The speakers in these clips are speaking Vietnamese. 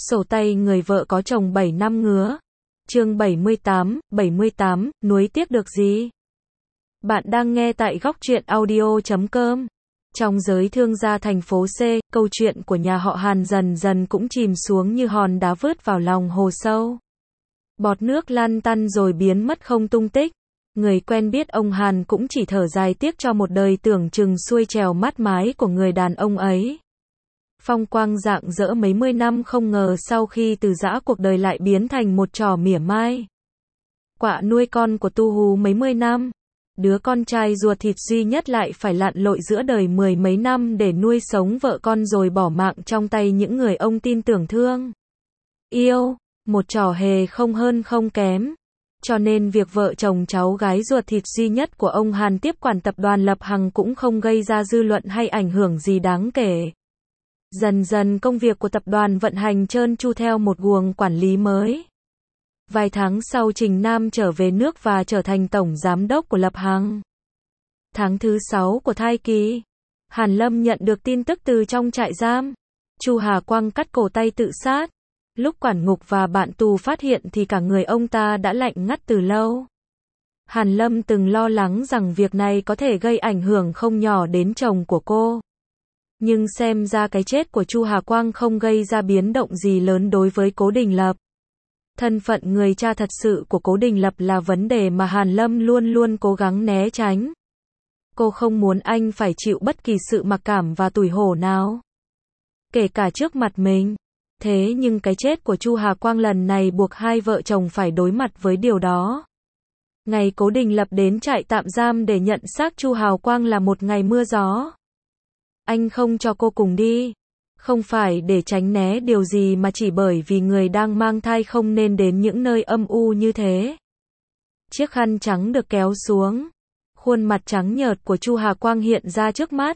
Sổ tay người vợ có chồng 7 năm ngứa. Chương 78, nuối tiếc được gì? Bạn đang nghe tại góc truyện audio.com. Trong giới thương gia thành phố C, câu chuyện của nhà họ Hàn dần dần cũng chìm xuống như hòn đá vớt vào lòng hồ sâu. Bọt nước lăn tăn rồi biến mất không tung tích. Người quen biết ông Hàn cũng chỉ thở dài tiếc cho một đời tưởng chừng xuôi trèo mát mái của người đàn ông ấy. Phong quang rạng rỡ mấy mươi năm không ngờ sau khi từ giã cuộc đời lại biến thành một trò mỉa mai. Quạ nuôi con của Tu Hú mấy mươi năm. Đứa con trai ruột thịt duy nhất lại phải lặn lội giữa đời mười mấy năm để nuôi sống vợ con rồi bỏ mạng trong tay những người ông tin tưởng thương yêu. Một trò hề không hơn không kém. Cho nên việc vợ chồng cháu gái ruột thịt duy nhất của ông Hàn tiếp quản tập đoàn Lập Hằng cũng không gây ra dư luận hay ảnh hưởng gì đáng kể. Dần dần công việc của tập đoàn vận hành trơn tru theo một guồng quản lý mới. Vài tháng sau Trình Nam trở về nước và trở thành tổng giám đốc của Lập Hằng. Tháng thứ 6 của thai kỳ, Hàn Lâm nhận được tin tức từ trong trại giam. Chu Hà Quang cắt cổ tay tự sát. Lúc quản ngục và bạn tù phát hiện thì cả người ông ta đã lạnh ngắt từ lâu. Hàn Lâm từng lo lắng rằng việc này có thể gây ảnh hưởng không nhỏ đến chồng của cô. Nhưng xem ra cái chết của Chu Hà Quang không gây ra biến động gì lớn đối với Cố Đình Lập. Thân phận người cha thật sự của Cố Đình Lập là vấn đề mà Hàn Lâm luôn luôn cố gắng né tránh. Cô không muốn anh phải chịu bất kỳ sự mặc cảm và tủi hổ nào. Kể cả trước mặt mình. Thế nhưng cái chết của Chu Hà Quang lần này buộc hai vợ chồng phải đối mặt với điều đó. Ngày Cố Đình Lập đến trại tạm giam để nhận xác Chu Hà Quang là một ngày mưa gió. Anh không cho cô cùng đi. Không phải để tránh né điều gì mà chỉ bởi vì người đang mang thai không nên đến những nơi âm u như thế. Chiếc khăn trắng được kéo xuống. Khuôn mặt trắng nhợt của Chu Hà Quang hiện ra trước mắt.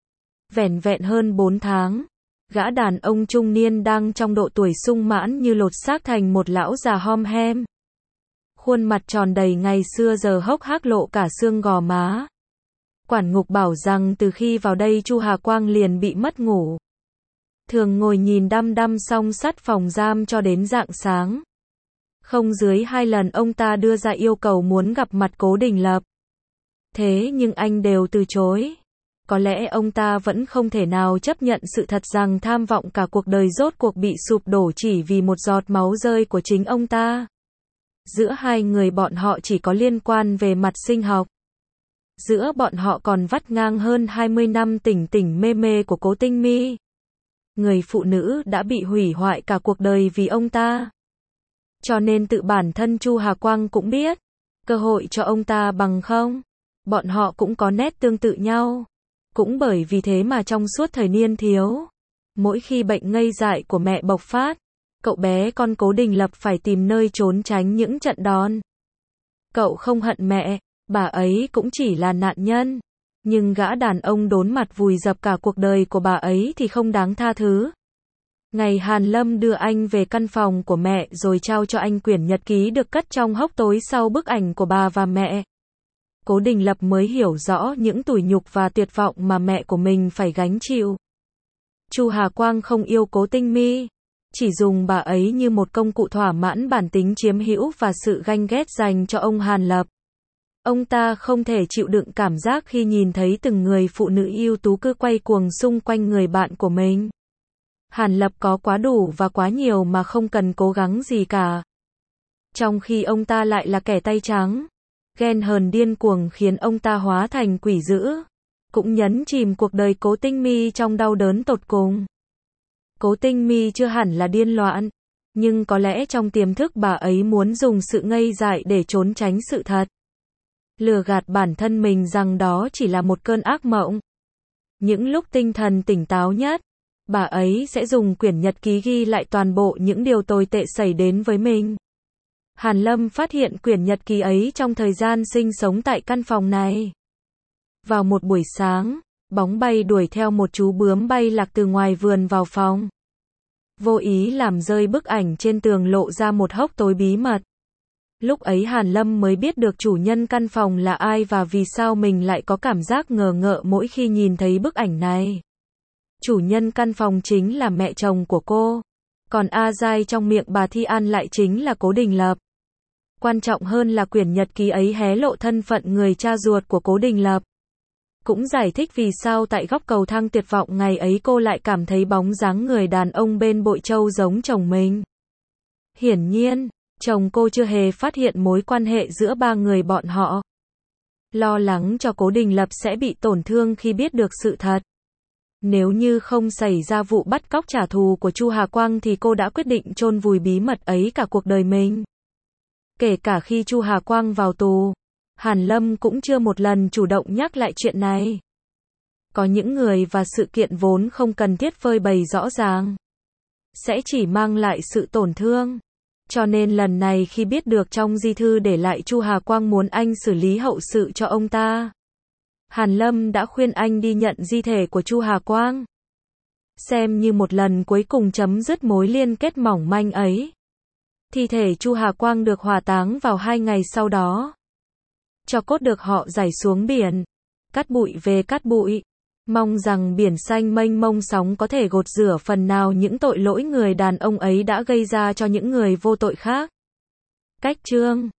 Vẻn vẹn hơn 4 tháng. Gã đàn ông trung niên đang trong độ tuổi sung mãn như lột xác thành một lão già hom hem. Khuôn mặt tròn đầy ngày xưa giờ hốc hác lộ cả xương gò má. Quản ngục bảo rằng từ khi vào đây Chu Hà Quang liền bị mất ngủ. Thường ngồi nhìn đăm đăm song sắt phòng giam cho đến rạng sáng. Không dưới 2 lần ông ta đưa ra yêu cầu muốn gặp mặt Cố Đình Lập. Thế nhưng anh đều từ chối. Có lẽ ông ta vẫn không thể nào chấp nhận sự thật rằng tham vọng cả cuộc đời rốt cuộc bị sụp đổ chỉ vì một giọt máu rơi của chính ông ta. Giữa hai người bọn họ chỉ có liên quan về mặt sinh học. Giữa bọn họ còn vắt ngang hơn 20 năm tỉnh tỉnh mê mê của Cố Tinh My. Người phụ nữ đã bị hủy hoại cả cuộc đời vì ông ta. Cho nên tự bản thân Chu Hà Quang cũng biết, cơ hội cho ông ta bằng không. Bọn họ cũng có nét tương tự nhau. Cũng bởi vì thế mà trong suốt thời niên thiếu, mỗi khi bệnh ngây dại của mẹ bộc phát, cậu bé con Cố Đình Lập phải tìm nơi trốn tránh những trận đòn. Cậu không hận mẹ, bà ấy cũng chỉ là nạn nhân. Nhưng gã đàn ông đốn mặt vùi dập cả cuộc đời của bà ấy thì không đáng tha thứ. Ngày Hàn Lâm đưa anh về căn phòng của mẹ rồi trao cho anh quyển nhật ký được cất trong hốc tối sau bức ảnh của bà và mẹ. Cố Đình Lập mới hiểu rõ những tủi nhục và tuyệt vọng mà mẹ của mình phải gánh chịu. Chu Hà Quang không yêu Cố Tinh My, chỉ dùng bà ấy như một công cụ thỏa mãn bản tính chiếm hữu và sự ganh ghét dành cho ông Hàn Lập. Ông ta không thể chịu đựng cảm giác khi nhìn thấy từng người phụ nữ ưu tú cứ quay cuồng xung quanh người bạn của mình. Hàn Lập có quá đủ và quá nhiều mà không cần cố gắng gì cả. Trong khi ông ta lại là kẻ tay trắng. Ghen hờn điên cuồng khiến ông ta hóa thành quỷ dữ. Cũng nhấn chìm cuộc đời Cố Tinh My trong đau đớn tột cùng. Cố Tinh My chưa hẳn là điên loạn. Nhưng có lẽ trong tiềm thức bà ấy muốn dùng sự ngây dại để trốn tránh sự thật. Lừa gạt bản thân mình rằng đó chỉ là một cơn ác mộng. Những lúc tinh thần tỉnh táo nhất, bà ấy sẽ dùng quyển nhật ký ghi lại toàn bộ những điều tồi tệ xảy đến với mình. Hàn Lâm phát hiện quyển nhật ký ấy trong thời gian sinh sống tại căn phòng này. Vào một buổi sáng, bóng bay đuổi theo một chú bướm bay lạc từ ngoài vườn vào phòng. Vô ý làm rơi bức ảnh trên tường lộ ra một hốc tối bí mật. Lúc ấy Hàn Lâm mới biết được chủ nhân căn phòng là ai và vì sao mình lại có cảm giác ngờ ngợ mỗi khi nhìn thấy bức ảnh này. Chủ nhân căn phòng chính là mẹ chồng của cô. Còn A Giai trong miệng bà Thi An lại chính là Cố Đình Lập. Quan trọng hơn là quyển nhật ký ấy hé lộ thân phận người cha ruột của Cố Đình Lập. Cũng giải thích vì sao tại góc cầu thang tuyệt vọng ngày ấy cô lại cảm thấy bóng dáng người đàn ông bên bội châu giống chồng mình. Hiển nhiên, chồng cô chưa hề phát hiện mối quan hệ giữa ba người bọn họ. Lo lắng cho Cố Đình Lập sẽ bị tổn thương khi biết được sự thật. Nếu như không xảy ra vụ bắt cóc trả thù của Chu Hà Quang thì cô đã quyết định chôn vùi bí mật ấy cả cuộc đời mình. Kể cả khi Chu Hà Quang vào tù, Hàn Lâm cũng chưa một lần chủ động nhắc lại chuyện này. Có những người và sự kiện vốn không cần thiết phơi bày rõ ràng, sẽ chỉ mang lại sự tổn thương. Cho nên lần này khi biết được trong di thư để lại Chu Hà Quang muốn anh xử lý hậu sự cho ông ta, Hàn Lâm đã khuyên anh đi nhận di thể của Chu Hà Quang, xem như một lần cuối cùng chấm dứt mối liên kết mỏng manh ấy. Thi thể Chu Hà Quang được hỏa táng vào 2 ngày sau đó. Tro cốt được họ rải xuống biển, cát bụi về cát bụi. Mong rằng biển xanh mênh mông sóng có thể gột rửa phần nào những tội lỗi người đàn ông ấy đã gây ra cho những người vô tội khác. Cách chương